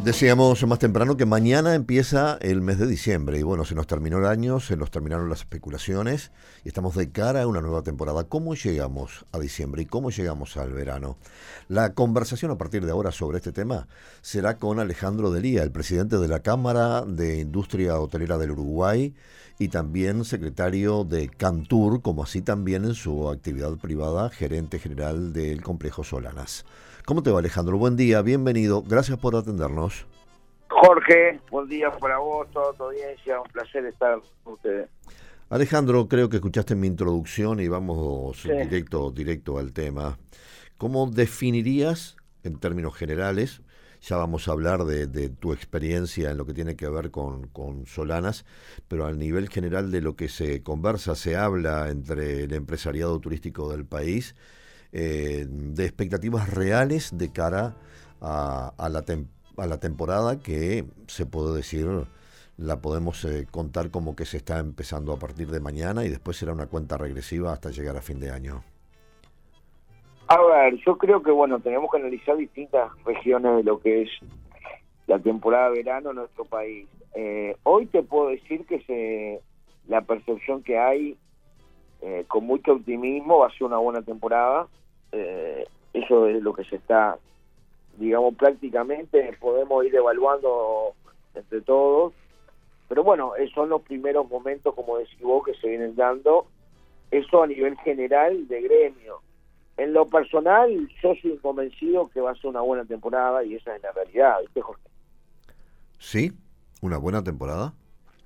Decíamos más temprano que mañana empieza el mes de diciembre y bueno, se nos terminó el año, se nos terminaron las especulaciones y estamos de cara a una nueva temporada. ¿Cómo llegamos a diciembre y cómo llegamos al verano? La conversación a partir de ahora sobre este tema será con Alejandro Delía, el presidente de la Cámara de Industria Hotelera del Uruguay y también secretario de Cantur, como así también en su actividad privada, gerente general del complejo Solanas. ¿Cómo te va, Alejandro? Buen día, bienvenido. Gracias por atendernos. Jorge, buen día para vos, toda tu audiencia. Un placer estar con ustedes. Alejandro, creo que escuchaste mi introducción y vamos Sí. directo al tema. ¿Cómo definirías, en términos generales, ya vamos a hablar de tu experiencia en lo que tiene que ver con Solanas, pero al nivel general de lo que se conversa, se habla entre el empresariado turístico del país, de expectativas reales de cara a la temporada que se puede decir, la podemos contar como que se está empezando a partir de mañana y después será una cuenta regresiva hasta llegar a fin de año? A ver, yo creo que tenemos que analizar distintas regiones de lo que es la temporada de verano en nuestro país. Hoy te puedo decir que la percepción que hay, con mucho optimismo, va a ser una buena temporada. Eso es lo que se está, digamos, prácticamente podemos ir evaluando entre todos, pero son los primeros momentos, como decís vos, que se vienen dando, eso a nivel general de gremio. En lo personal, yo soy convencido que va a ser una buena temporada y esa es la realidad, ¿viste, Jorge? ¿Sí? ¿Una buena temporada?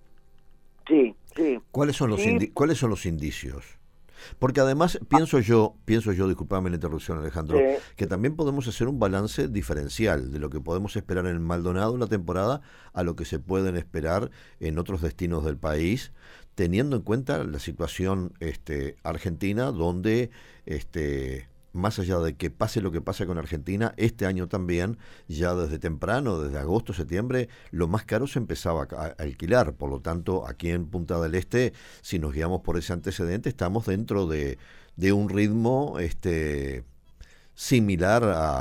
Sí. ¿Cuáles son los indicios? Porque además pienso yo, disculpame la interrupción, Alejandro, Sí. que también podemos hacer un balance diferencial de lo que podemos esperar en Maldonado en la temporada a lo que se pueden esperar en otros destinos del país, teniendo en cuenta la situación argentina, donde más allá de que pase lo que pase con Argentina, este año también, ya desde temprano, desde agosto, septiembre, lo más caro se empezaba a alquilar. Por lo tanto, aquí en Punta del Este, si nos guiamos por ese antecedente, estamos dentro de un ritmo similar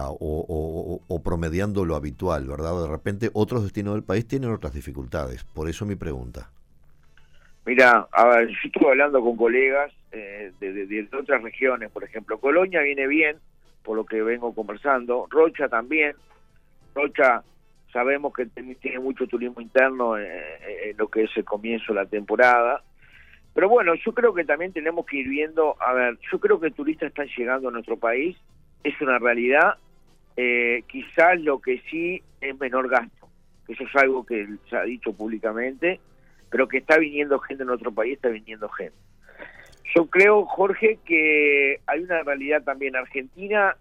o promediando lo habitual, ¿verdad? De repente, otros destinos del país tienen otras dificultades. Por eso mi pregunta. Mira, a ver, yo estuve hablando con colegas de otras regiones, por ejemplo, Colonia viene bien, por lo que vengo conversando, Rocha también. Rocha sabemos que tiene mucho turismo interno en lo que es el comienzo de la temporada, pero yo creo que también tenemos que ir viendo, a ver, yo creo que turistas están llegando a nuestro país, es una realidad, quizás lo que sí es menor gasto, que eso es algo que se ha dicho públicamente, pero que está viniendo gente en nuestro país, está viniendo gente. Yo creo, Jorge, que hay una realidad también. Argentina,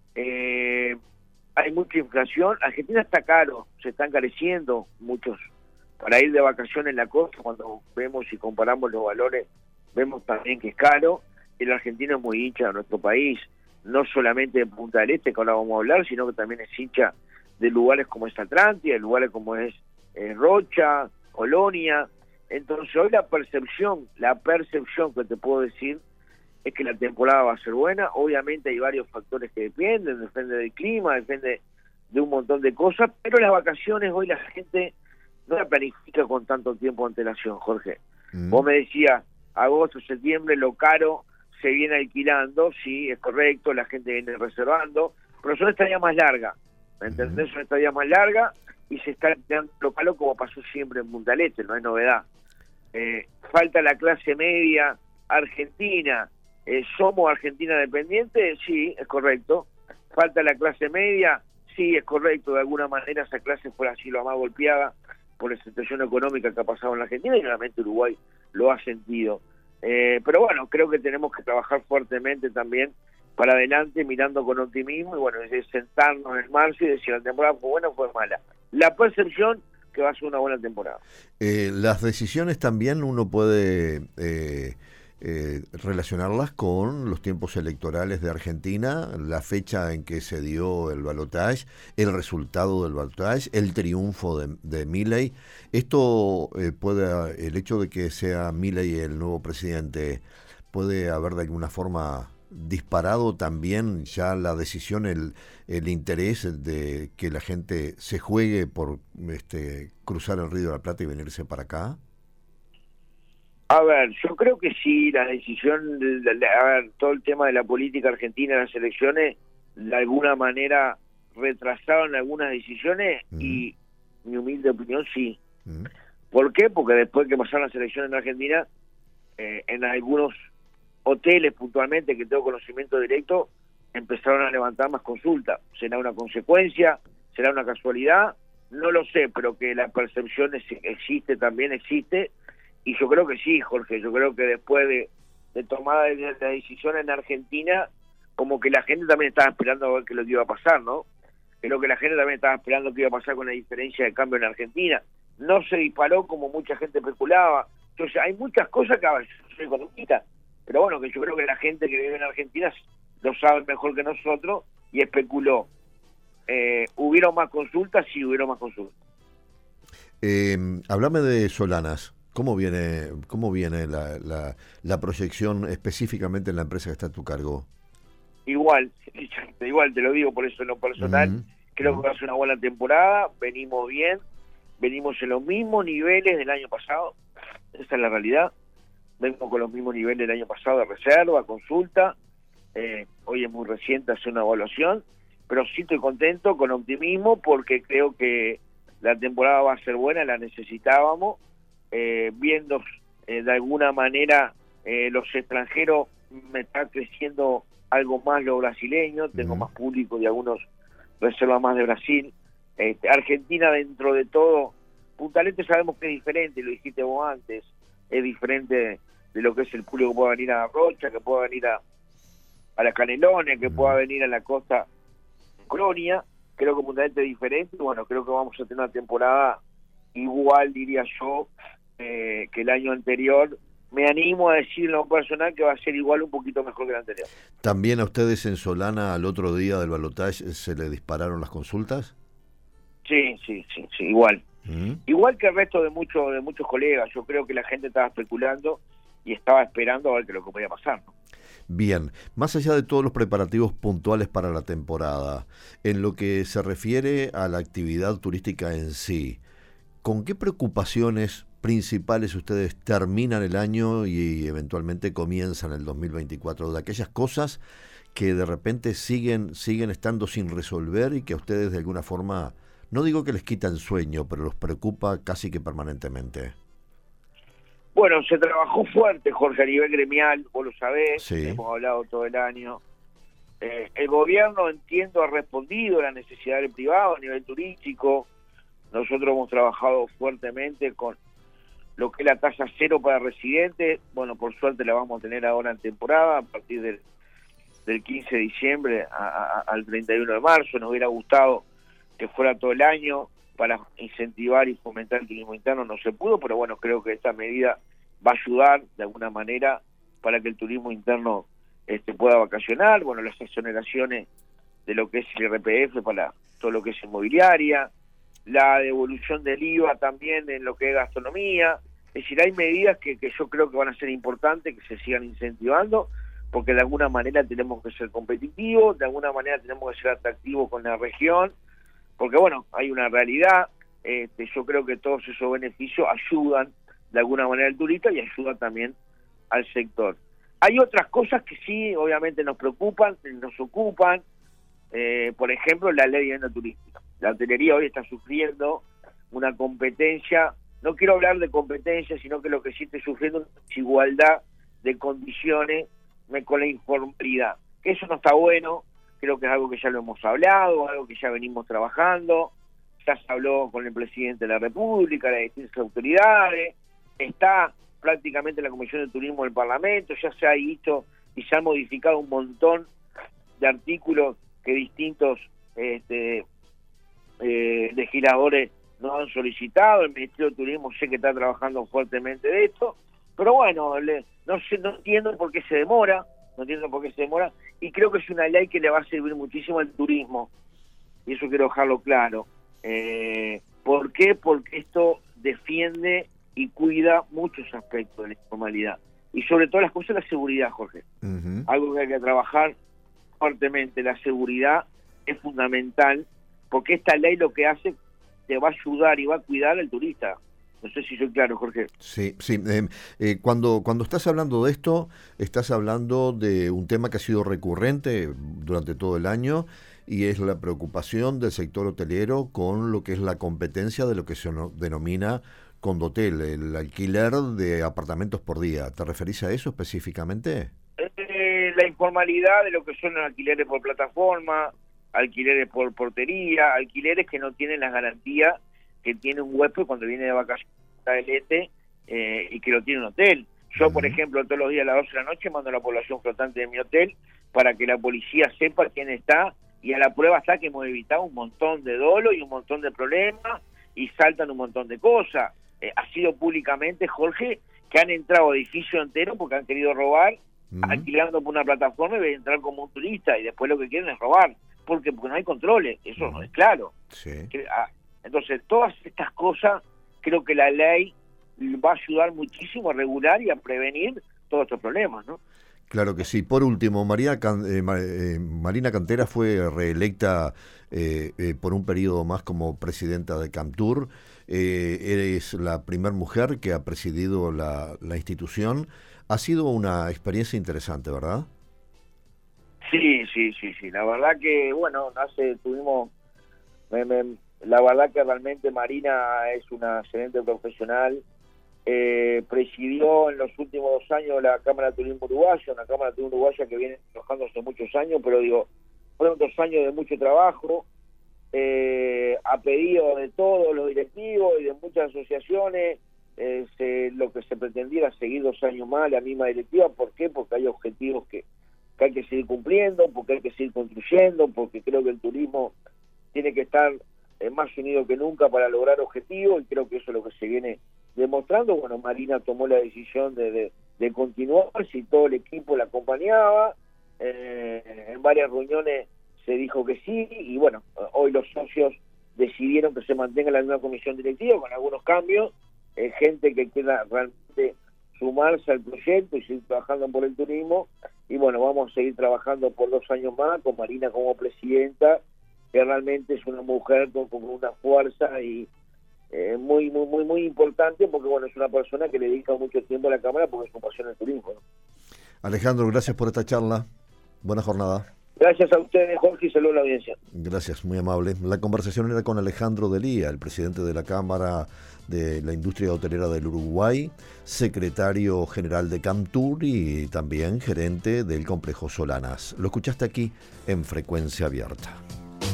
hay mucha inflación. Argentina está caro, se está encareciendo muchos. Para ir de vacaciones en la costa, cuando vemos y comparamos los valores, vemos también que es caro. El argentino es muy hincha de nuestro país, no solamente de Punta del Este, que ahora vamos a hablar, sino que también es hincha de lugares como es Atlántida, de lugares como es Rocha, Colonia. Entonces hoy la percepción que te puedo decir es que la temporada va a ser buena. Obviamente hay varios factores que depende del clima, depende de un montón de cosas, pero las vacaciones hoy la gente no la planifica con tanto tiempo de antelación, Jorge. Vos me decías, agosto, septiembre, lo caro se viene alquilando, sí, es correcto, la gente viene reservando, pero son estadías más largas, ¿me entendés? Son estadías más largas y se está alquilando lo caro como pasó siempre en Punta del Este, no es novedad. Falta la clase media argentina. ¿Somos Argentina dependiente? Sí, es correcto. Falta la clase media, sí, es correcto. De alguna manera esa clase fue así lo más golpeada por la situación económica que ha pasado en la Argentina y realmente Uruguay lo ha sentido. Pero creo que tenemos que trabajar fuertemente también para adelante, mirando con optimismo y es sentarnos en marzo y decir la temporada fue buena o fue mala. La percepción que va a ser una buena temporada. Las decisiones también uno puede relacionarlas con los tiempos electorales de Argentina, la fecha en que se dio el balotaje, el resultado del balotaje, el triunfo de Milei. Esto el hecho de que sea Milei el nuevo presidente, puede haber de alguna forma disparado también ya la decisión, el interés de que la gente se juegue por cruzar el Río de la Plata y venirse para acá? A ver, yo creo que sí, la decisión, a ver, todo el tema de la política argentina en las elecciones, de alguna manera retrasaron algunas decisiones y mi humilde opinión sí. ¿Por qué? Porque después que pasaron las elecciones en Argentina, en algunos hoteles puntualmente, que tengo conocimiento directo, empezaron a levantar más consultas. ¿Será una consecuencia? ¿Será una casualidad? No lo sé, pero que la percepción existe, también existe. Y yo creo que sí, Jorge, yo creo que después de tomada de la decisión en Argentina, como que la gente también estaba esperando a ver qué es lo que iba a pasar, ¿no? Creo que la gente también estaba esperando qué iba a pasar con la diferencia de cambio en Argentina. No se disparó como mucha gente especulaba. Entonces hay muchas cosas que, a ver, yo soy economista, pero bueno, que yo creo que la gente que vive en Argentina lo sabe mejor que nosotros y especuló. ¿Hubieron más consultas? Sí, hubieron más consultas. Háblame de Solanas. ¿Cómo viene la proyección específicamente en la empresa que está a tu cargo? Igual te lo digo, por eso en lo personal, creo que va a ser una buena temporada, venimos bien, venimos en los mismos niveles del año pasado, esa es la realidad, venimos con los mismos niveles del año pasado de reserva, consulta, hoy es muy reciente hacer una evaluación, pero sí estoy contento, con optimismo, porque creo que la temporada va a ser buena, la necesitábamos, viendo de alguna manera los extranjeros, me está creciendo algo más lo brasileño, tengo más público y algunos reservas más de Brasil. Argentina, dentro de todo, Punta del Este sabemos que es diferente, lo dijiste vos antes, es diferente de lo que es el público que pueda venir a Rocha, que pueda venir a la Canelones, que pueda venir a la costa Colonia. Creo que Punta del Este es diferente, y bueno, creo que vamos a tener una temporada igual, diría yo, que el año anterior. Me animo a decir en lo personal que va a ser igual, un poquito mejor que el anterior. ¿También a ustedes en Solana, al otro día del balotaje, se le dispararon las consultas? Sí, igual. Igual que el resto de muchos colegas. Yo creo que la gente estaba especulando y estaba esperando a ver qué es lo que podía pasar, ¿no? Bien, más allá de todos los preparativos puntuales para la temporada, en lo que se refiere a la actividad turística en sí, ¿con qué preocupaciones principales ustedes terminan el año y eventualmente comienzan el 2024? De aquellas cosas que de repente siguen estando sin resolver y que a ustedes de alguna forma, no digo que les quitan sueño, pero los preocupa casi que permanentemente. Bueno, se trabajó fuerte, Jorge, a nivel gremial, vos lo sabés, Sí. Hemos hablado todo el año. El gobierno, entiendo, ha respondido a la necesidad del privado a nivel turístico. Nosotros hemos trabajado fuertemente con lo que es la tasa cero para residentes. Bueno, por suerte la vamos a tener ahora en temporada, a partir del 15 de diciembre al 31 de marzo. Nos hubiera gustado que fuera todo el año para incentivar y fomentar el turismo interno, no se pudo, pero bueno, creo que esta medida va a ayudar de alguna manera para que el turismo interno pueda vacacionar. Bueno, las exoneraciones de lo que es el IRPF para todo lo que es inmobiliaria, la devolución del IVA también en lo que es gastronomía. Es decir, hay medidas que yo creo que van a ser importantes, que se sigan incentivando, porque de alguna manera tenemos que ser competitivos, de alguna manera tenemos que ser atractivos con la región, porque bueno, hay una realidad. Yo creo que todos esos beneficios ayudan de alguna manera al turista y ayudan también al sector. Hay otras cosas que sí, obviamente nos preocupan, nos ocupan, por ejemplo, la ley de vivienda turística. La hotelería hoy está sufriendo una competencia, no quiero hablar de competencia, sino que lo que sí está sufriendo es una desigualdad de condiciones con la informalidad. Que eso no está bueno, creo que es algo que ya lo hemos hablado, algo que ya venimos trabajando, ya se habló con el presidente de la República, las distintas autoridades, está prácticamente la Comisión de Turismo del Parlamento, ya se ha dicho y se han modificado un montón de artículos que distintos legisladores nos han solicitado. El Ministerio de Turismo sé que está trabajando fuertemente de esto, pero bueno, no entiendo por qué se demora, y creo que es una ley que le va a servir muchísimo al turismo, y eso quiero dejarlo claro. ¿Por qué? Porque esto defiende y cuida muchos aspectos de la informalidad. y sobre todo las cosas, la seguridad, Jorge. Algo que hay que trabajar fuertemente. La seguridad es fundamental, porque esta ley lo que hace, te va a ayudar y va a cuidar al turista. No sé si soy claro, Jorge. Sí. Cuando estás hablando de esto, estás hablando de un tema que ha sido recurrente durante todo el año, y es la preocupación del sector hotelero con lo que es la competencia de lo que se denomina condotel, el alquiler de apartamentos por día. ¿Te referís a eso específicamente? La informalidad de lo que son alquileres por plataforma, alquileres por portería, alquileres que no tienen las garantías que tiene un huésped cuando viene de vacaciones y que lo tiene un hotel. Yo, por ejemplo, todos los días a las 12 de la noche mando a la población flotante de mi hotel para que la policía sepa quién está, y a la prueba está que hemos evitado un montón de dolo y un montón de problemas, y saltan un montón de cosas. Ha sido públicamente, Jorge, que han entrado edificios enteros porque han querido robar, alquilando por una plataforma, y ven entrar como un turista, y después lo que quieren es robar. Porque no hay controles, eso no es claro. Sí. Entonces, todas estas cosas, creo que la ley va a ayudar muchísimo a regular y a prevenir todos estos problemas, ¿no? Claro que sí. Por último, Marina Cantera fue reelecta por un periodo más como presidenta de Camtur. Eres la primer mujer que ha presidido la institución. Ha sido una experiencia interesante, ¿verdad? Sí. La verdad que, bueno, la verdad que realmente Marina es una excelente profesional. Presidió en los últimos 2 años la Cámara de Turismo Uruguaya, una Cámara de Turismo Uruguaya que viene trabajando hace muchos años, pero fueron 2 años de mucho trabajo, a pedido de todos los directivos y de muchas asociaciones. Lo que se pretendía era seguir 2 años más la misma directiva. ¿Por qué? Porque hay objetivos que hay que seguir cumpliendo, porque hay que seguir construyendo, porque creo que el turismo tiene que estar más unido que nunca para lograr objetivos, y creo que eso es lo que se viene demostrando. Bueno, Marina tomó la decisión de continuar, si todo el equipo la acompañaba. En varias reuniones se dijo que sí, y bueno, hoy los socios decidieron que se mantenga la misma comisión directiva con algunos cambios, gente que quiera realmente sumarse al proyecto y seguir trabajando por el turismo. Y bueno, vamos a seguir trabajando por 2 años más con Marina como presidenta, que realmente es una mujer con una fuerza y muy importante, porque bueno, es una persona que le dedica mucho tiempo a la Cámara porque es su pasión el turismo, ¿no? Alejandro, gracias por esta charla. Buena jornada. Gracias a ustedes, Jorge, y saludos a la audiencia. Gracias, muy amable. La conversación era con Alejandro Delía, el presidente de la Cámara de la Industria Hotelera del Uruguay, secretario general de Camtur y también gerente del complejo Solanas. Lo escuchaste aquí en Frecuencia Abierta.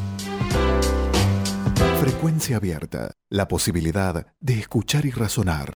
Frecuencia Abierta, la posibilidad de escuchar y razonar.